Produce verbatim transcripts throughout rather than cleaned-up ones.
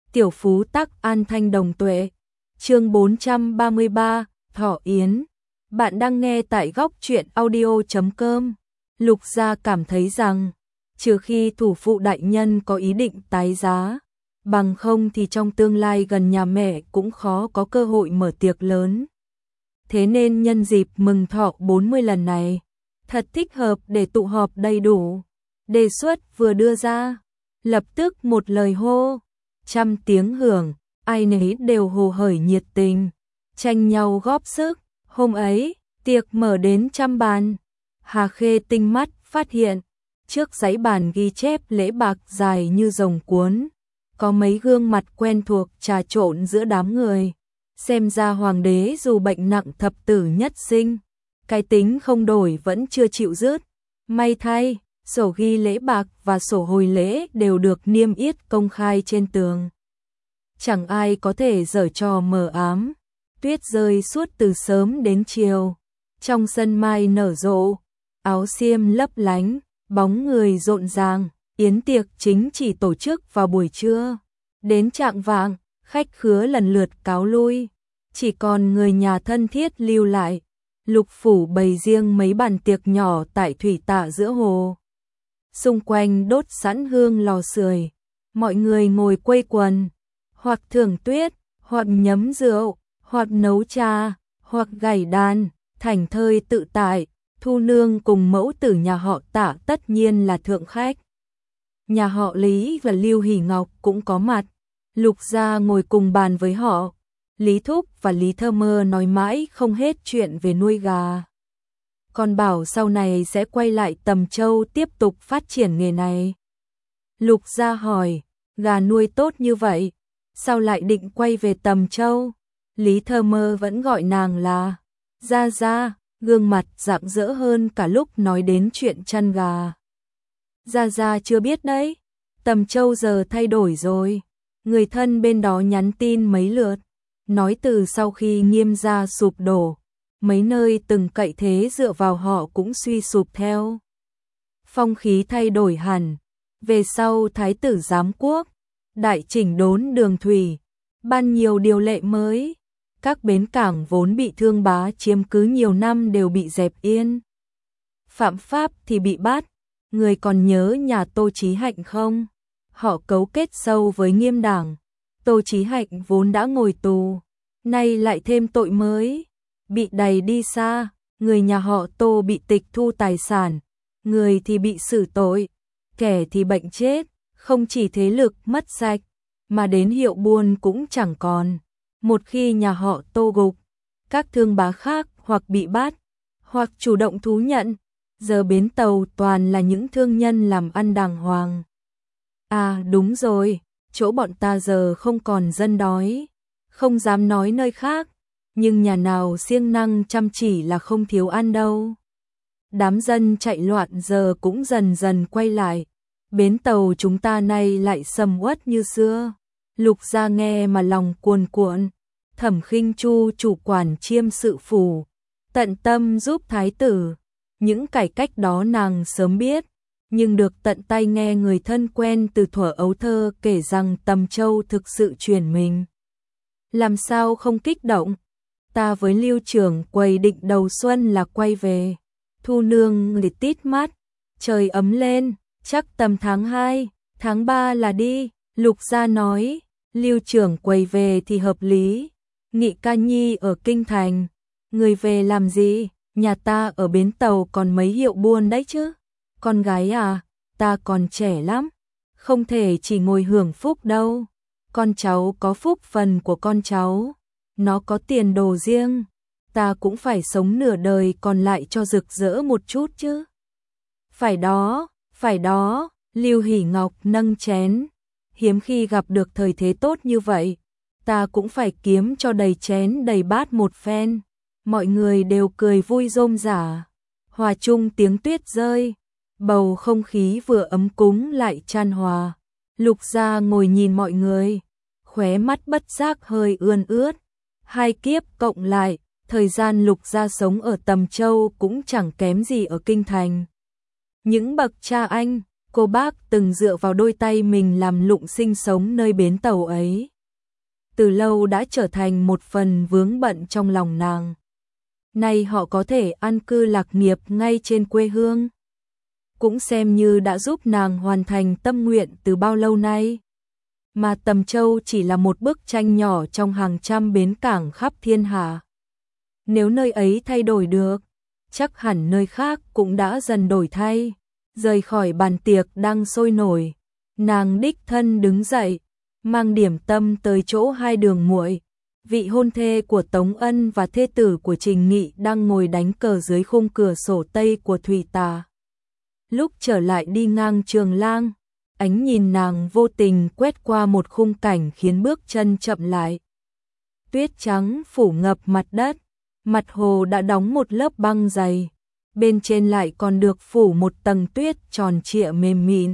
Tiểu phú tắc an thanh đồng tuệ. Chương bốn trăm ba mươi ba, Thọ Yến. Bạn đang nghe tại góc truyện audio chấm com. Lục Gia cảm thấy rằng, trừ khi thủ phụ đại nhân có ý định tái giá, bằng không thì trong tương lai gần nhà mẹ cũng khó có cơ hội mở tiệc lớn. Thế nên nhân dịp mừng thọ bốn mươi lần này, thật thích hợp để tụ họp đầy đủ. Đề xuất vừa đưa ra, lập tức một lời hô, trăm tiếng hưởng, ai nấy đều hồ hởi nhiệt tình, tranh nhau góp sức. Hôm ấy, tiệc mở đến trăm bàn. Hà Khê tinh mắt phát hiện, trước giấy bàn ghi chép lễ bạc dài như rồng cuốn, có mấy gương mặt quen thuộc trà trộn giữa đám người. Xem ra hoàng đế dù bệnh nặng thập tử nhất sinh, cái tính không đổi vẫn chưa chịu dứt. May thay, sổ ghi lễ bạc và sổ hồi lễ đều được niêm yết công khai trên tường. Chẳng ai có thể giở trò mờ ám. Tuyết rơi suốt từ sớm đến chiều. Trong sân mai nở rộ, áo xiêm lấp lánh, bóng người rộn ràng. Yến tiệc chính chỉ tổ chức vào buổi trưa. Đến chạng vạng, khách khứa lần lượt cáo lui. Chỉ còn người nhà thân thiết lưu lại. Lục phủ bày riêng mấy bàn tiệc nhỏ tại thủy tạ giữa hồ. Xung quanh đốt sẵn hương lò sưởi, mọi người ngồi quây quần, hoặc thưởng tuyết, hoặc nhấm rượu, hoặc nấu trà, hoặc gảy đàn, thảnh thơi tự tại. Thu nương cùng mẫu tử nhà họ Tạ tất nhiên là thượng khách. Nhà họ Lý và Lưu Hỷ Ngọc cũng có mặt. Lục Gia ngồi cùng bàn với họ. Lý Thúc và Lý Thơ Mơ nói mãi không hết chuyện về nuôi gà. Còn bảo sau này sẽ quay lại Tầm Châu tiếp tục phát triển nghề này. Lục Gia hỏi, gà nuôi tốt như vậy, sao lại định quay về Tầm Châu? Lý Thơ Mơ vẫn gọi nàng là Gia Gia, gương mặt rạng rỡ hơn cả lúc nói đến chuyện chăn gà. Gia Gia chưa biết đấy, Tầm Châu giờ thay đổi rồi. Người thân bên đó nhắn tin mấy lượt, nói từ sau khi Nghiêm gia sụp đổ, mấy nơi từng cậy thế dựa vào họ cũng suy sụp theo. Phong khí thay đổi hẳn, về sau Thái tử giám quốc, đại chỉnh đốn đường thủy, ban nhiều điều lệ mới. Các bến cảng vốn bị thương bá chiếm cứ nhiều năm đều bị dẹp yên. Phạm pháp thì bị bắt. Người còn nhớ nhà Tô Chí Hạnh không? Họ cấu kết sâu với Nghiêm đảng. Tô Chí Hạnh vốn đã ngồi tù, nay lại thêm tội mới, bị đày đi xa. Người nhà họ Tô bị tịch thu tài sản, người thì bị xử tội, kẻ thì bệnh chết. Không chỉ thế lực mất sạch, mà đến hiệu buôn cũng chẳng còn. Một khi nhà họ Tô gục, các thương bá khác hoặc bị bắt, hoặc chủ động thú nhận. Giờ bến tàu toàn là những thương nhân làm ăn đàng hoàng. À đúng rồi, chỗ bọn ta giờ không còn dân đói. Không dám nói nơi khác, nhưng nhà nào siêng năng chăm chỉ là không thiếu ăn đâu. Đám dân chạy loạn giờ cũng dần dần quay lại. Bến tàu chúng ta nay lại sầm uất như xưa. Lục Gia nghe mà lòng cuồn cuộn. Thẩm Khinh Chu chủ quản chiêm sự phủ, tận tâm giúp thái tử. Những cải cách đó nàng sớm biết, nhưng được tận tay nghe người thân quen từ thuở ấu thơ kể rằng Tầm Châu thực sự chuyển mình. Làm sao không kích động? Ta với Lưu trưởng quầy định đầu xuân là quay về. Thu nương liệt tít mắt, trời ấm lên, chắc tầm tháng hai, tháng ba là đi. Lục Gia nói, Lưu trưởng quầy về thì hợp lý. Nghị ca nhi ở Kinh Thành, người về làm gì? Nhà ta ở bến tàu còn mấy hiệu buôn đấy chứ. Con gái à, ta còn trẻ lắm, không thể chỉ ngồi hưởng phúc đâu. Con cháu có phúc phần của con cháu, nó có tiền đồ riêng, ta cũng phải sống nửa đời còn lại cho rực rỡ một chút chứ. Phải đó, phải đó. Lưu Hỷ Ngọc nâng chén, hiếm khi gặp được thời thế tốt như vậy, ta cũng phải kiếm cho đầy chén đầy bát một phen. Mọi người đều cười vui rôm rả, hòa chung tiếng tuyết rơi, bầu không khí vừa ấm cúng lại chan hòa. Lục Gia ngồi nhìn mọi người, khóe mắt bất giác hơi ươn ướt. Hai kiếp cộng lại, thời gian Lục Gia sống ở Tầm Châu cũng chẳng kém gì ở Kinh Thành. Những bậc cha anh, cô bác từng dựa vào đôi tay mình làm lụng sinh sống nơi bến tàu ấy. Từ lâu đã trở thành một phần vướng bận trong lòng nàng. Nay họ có thể an cư lạc nghiệp ngay trên quê hương, cũng xem như đã giúp nàng hoàn thành tâm nguyện từ bao lâu nay. Mà Tầm Châu chỉ là một bức tranh nhỏ trong hàng trăm bến cảng khắp thiên hạ. Nếu nơi ấy thay đổi được, chắc hẳn nơi khác cũng đã dần đổi thay. Rời khỏi bàn tiệc đang sôi nổi, nàng đích thân đứng dậy, mang điểm tâm tới chỗ hai đường muội, vị hôn thê của Tống Ân và thê tử của Trình Nghị đang ngồi đánh cờ dưới khung cửa sổ tây của Thủy Tà. Lúc trở lại đi ngang Trường Lang, ánh nhìn nàng vô tình quét qua một khung cảnh khiến bước chân chậm lại. Tuyết trắng phủ ngập mặt đất, mặt hồ đã đóng một lớp băng dày, bên trên lại còn được phủ một tầng tuyết tròn trịa mềm mịn.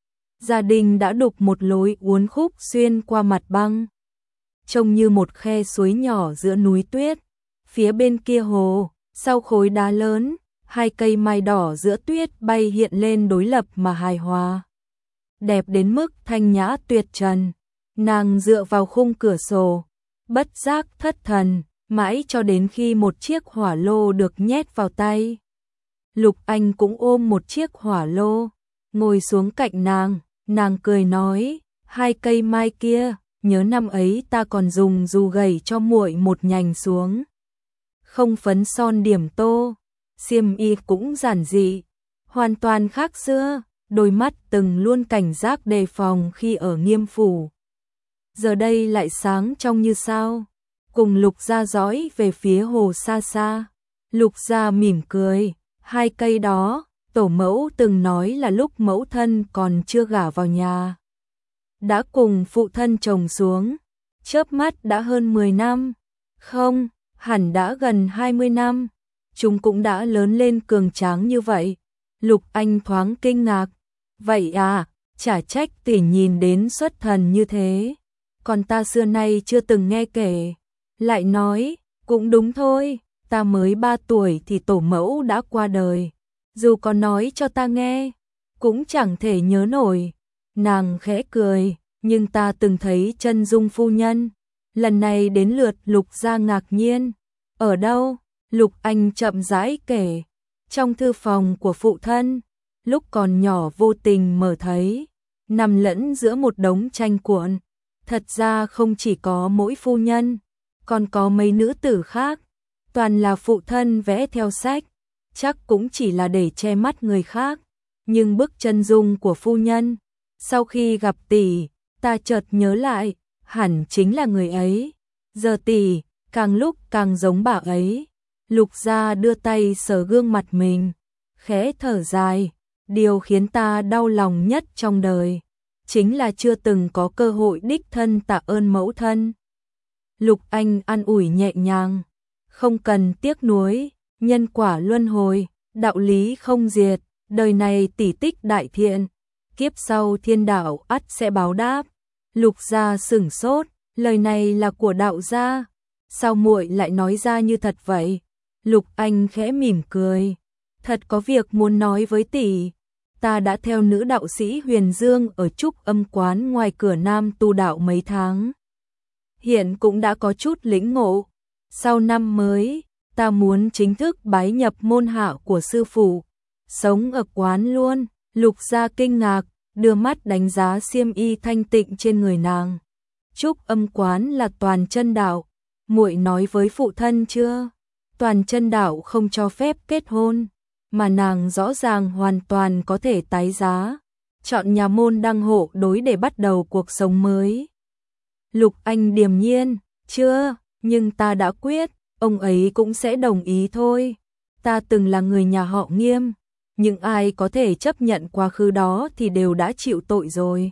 Gia đình đã đục một lối uốn khúc xuyên qua mặt băng, trông như một khe suối nhỏ giữa núi tuyết. Phía bên kia hồ, sau khối đá lớn, hai cây mai đỏ giữa tuyết bay hiện lên đối lập mà hài hòa, đẹp đến mức thanh nhã tuyệt trần. Nàng dựa vào khung cửa sổ, bất giác thất thần, mãi cho đến khi một chiếc hỏa lô được nhét vào tay. Lục Anh cũng ôm một chiếc hỏa lô, ngồi xuống cạnh nàng, nàng cười nói, hai cây mai kia, nhớ năm ấy ta còn dùng dù gầy cho muội một nhành xuống. Không phấn son điểm tô, xiêm y cũng giản dị, hoàn toàn khác xưa, đôi mắt từng luôn cảnh giác đề phòng khi ở Nghiêm phủ. Giờ đây lại sáng trong như sao, cùng Lục Gia dõi về phía hồ xa xa. Lục Gia mỉm cười, hai cây đó, tổ mẫu từng nói là lúc mẫu thân còn chưa gả vào nhà, đã cùng phụ thân trồng xuống, chớp mắt đã hơn mười năm, không, hẳn đã gần hai mươi năm, chúng cũng đã lớn lên cường tráng như vậy. Lục Anh thoáng kinh ngạc, vậy à, chả trách tỷ nhìn đến xuất thần như thế, còn ta xưa nay chưa từng nghe kể. Lại nói, cũng đúng thôi, ta mới ba tuổi thì tổ mẫu đã qua đời, dù có nói cho ta nghe, cũng chẳng thể nhớ nổi. Nàng khẽ cười, nhưng ta từng thấy chân dung phu nhân. Lần này đến lượt Lục Gia ngạc nhiên. Ở đâu? Lục Anh chậm rãi kể, trong thư phòng của phụ thân, lúc còn nhỏ vô tình mở thấy, nằm lẫn giữa một đống tranh cuộn. Thật ra không chỉ có mỗi phu nhân, còn có mấy nữ tử khác, toàn là phụ thân vẽ theo sách, chắc cũng chỉ là để che mắt người khác. Nhưng bức chân dung của phu nhân, sau khi gặp tỷ, ta chợt nhớ lại, hẳn chính là người ấy. Giờ tỷ, càng lúc càng giống bà ấy. Lục Gia đưa tay sờ gương mặt mình, khẽ thở dài, điều khiến ta đau lòng nhất trong đời, chính là chưa từng có cơ hội đích thân tạ ơn mẫu thân. Lục Anh an ủi nhẹ nhàng, không cần tiếc nuối, nhân quả luân hồi, đạo lý không diệt, đời này tỷ tích đại thiện, kiếp sau thiên đạo ắt sẽ báo đáp. Lục Gia sửng sốt, lời này là của đạo gia, sao muội lại nói ra như thật vậy? Lục Anh khẽ mỉm cười, thật có việc muốn nói với tỷ. Ta đã theo nữ đạo sĩ Huyền Dương ở Trúc Âm quán ngoài cửa Nam tu đạo mấy tháng, hiện cũng đã có chút lĩnh ngộ. Sau năm mới, ta muốn chính thức bái nhập môn hạ của sư phụ, sống ở quán luôn. Lục Gia kinh ngạc, đưa mắt đánh giá xiêm y thanh tịnh trên người nàng. Trúc Âm quán là toàn chân đạo, muội nói với phụ thân chưa? Toàn chân đạo không cho phép kết hôn, mà nàng rõ ràng hoàn toàn có thể tái giá, chọn nhà môn đăng hộ đối để bắt đầu cuộc sống mới. Lục Anh điềm nhiên, chưa, nhưng ta đã quyết, ông ấy cũng sẽ đồng ý thôi. Ta từng là người nhà họ Nghiêm, nhưng ai có thể chấp nhận quá khứ đó thì đều đã chịu tội rồi.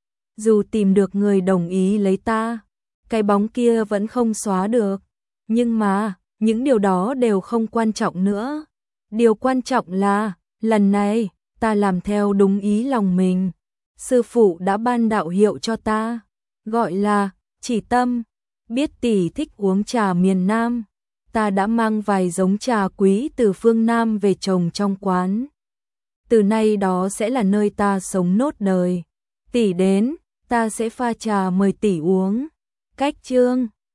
Dù tìm được người đồng ý lấy ta, cái bóng kia vẫn không xóa được, nhưng mà những điều đó đều không quan trọng nữa. Điều quan trọng là, lần này, ta làm theo đúng ý lòng mình. Sư phụ đã ban đạo hiệu cho ta, gọi là Chỉ Tâm. Biết tỷ thích uống trà miền Nam, ta đã mang vài giống trà quý từ phương Nam về trồng trong quán. từ nay đó sẽ là nơi ta sống nốt đời. Tỷ đến, ta sẽ pha trà mời tỷ uống. Cách chương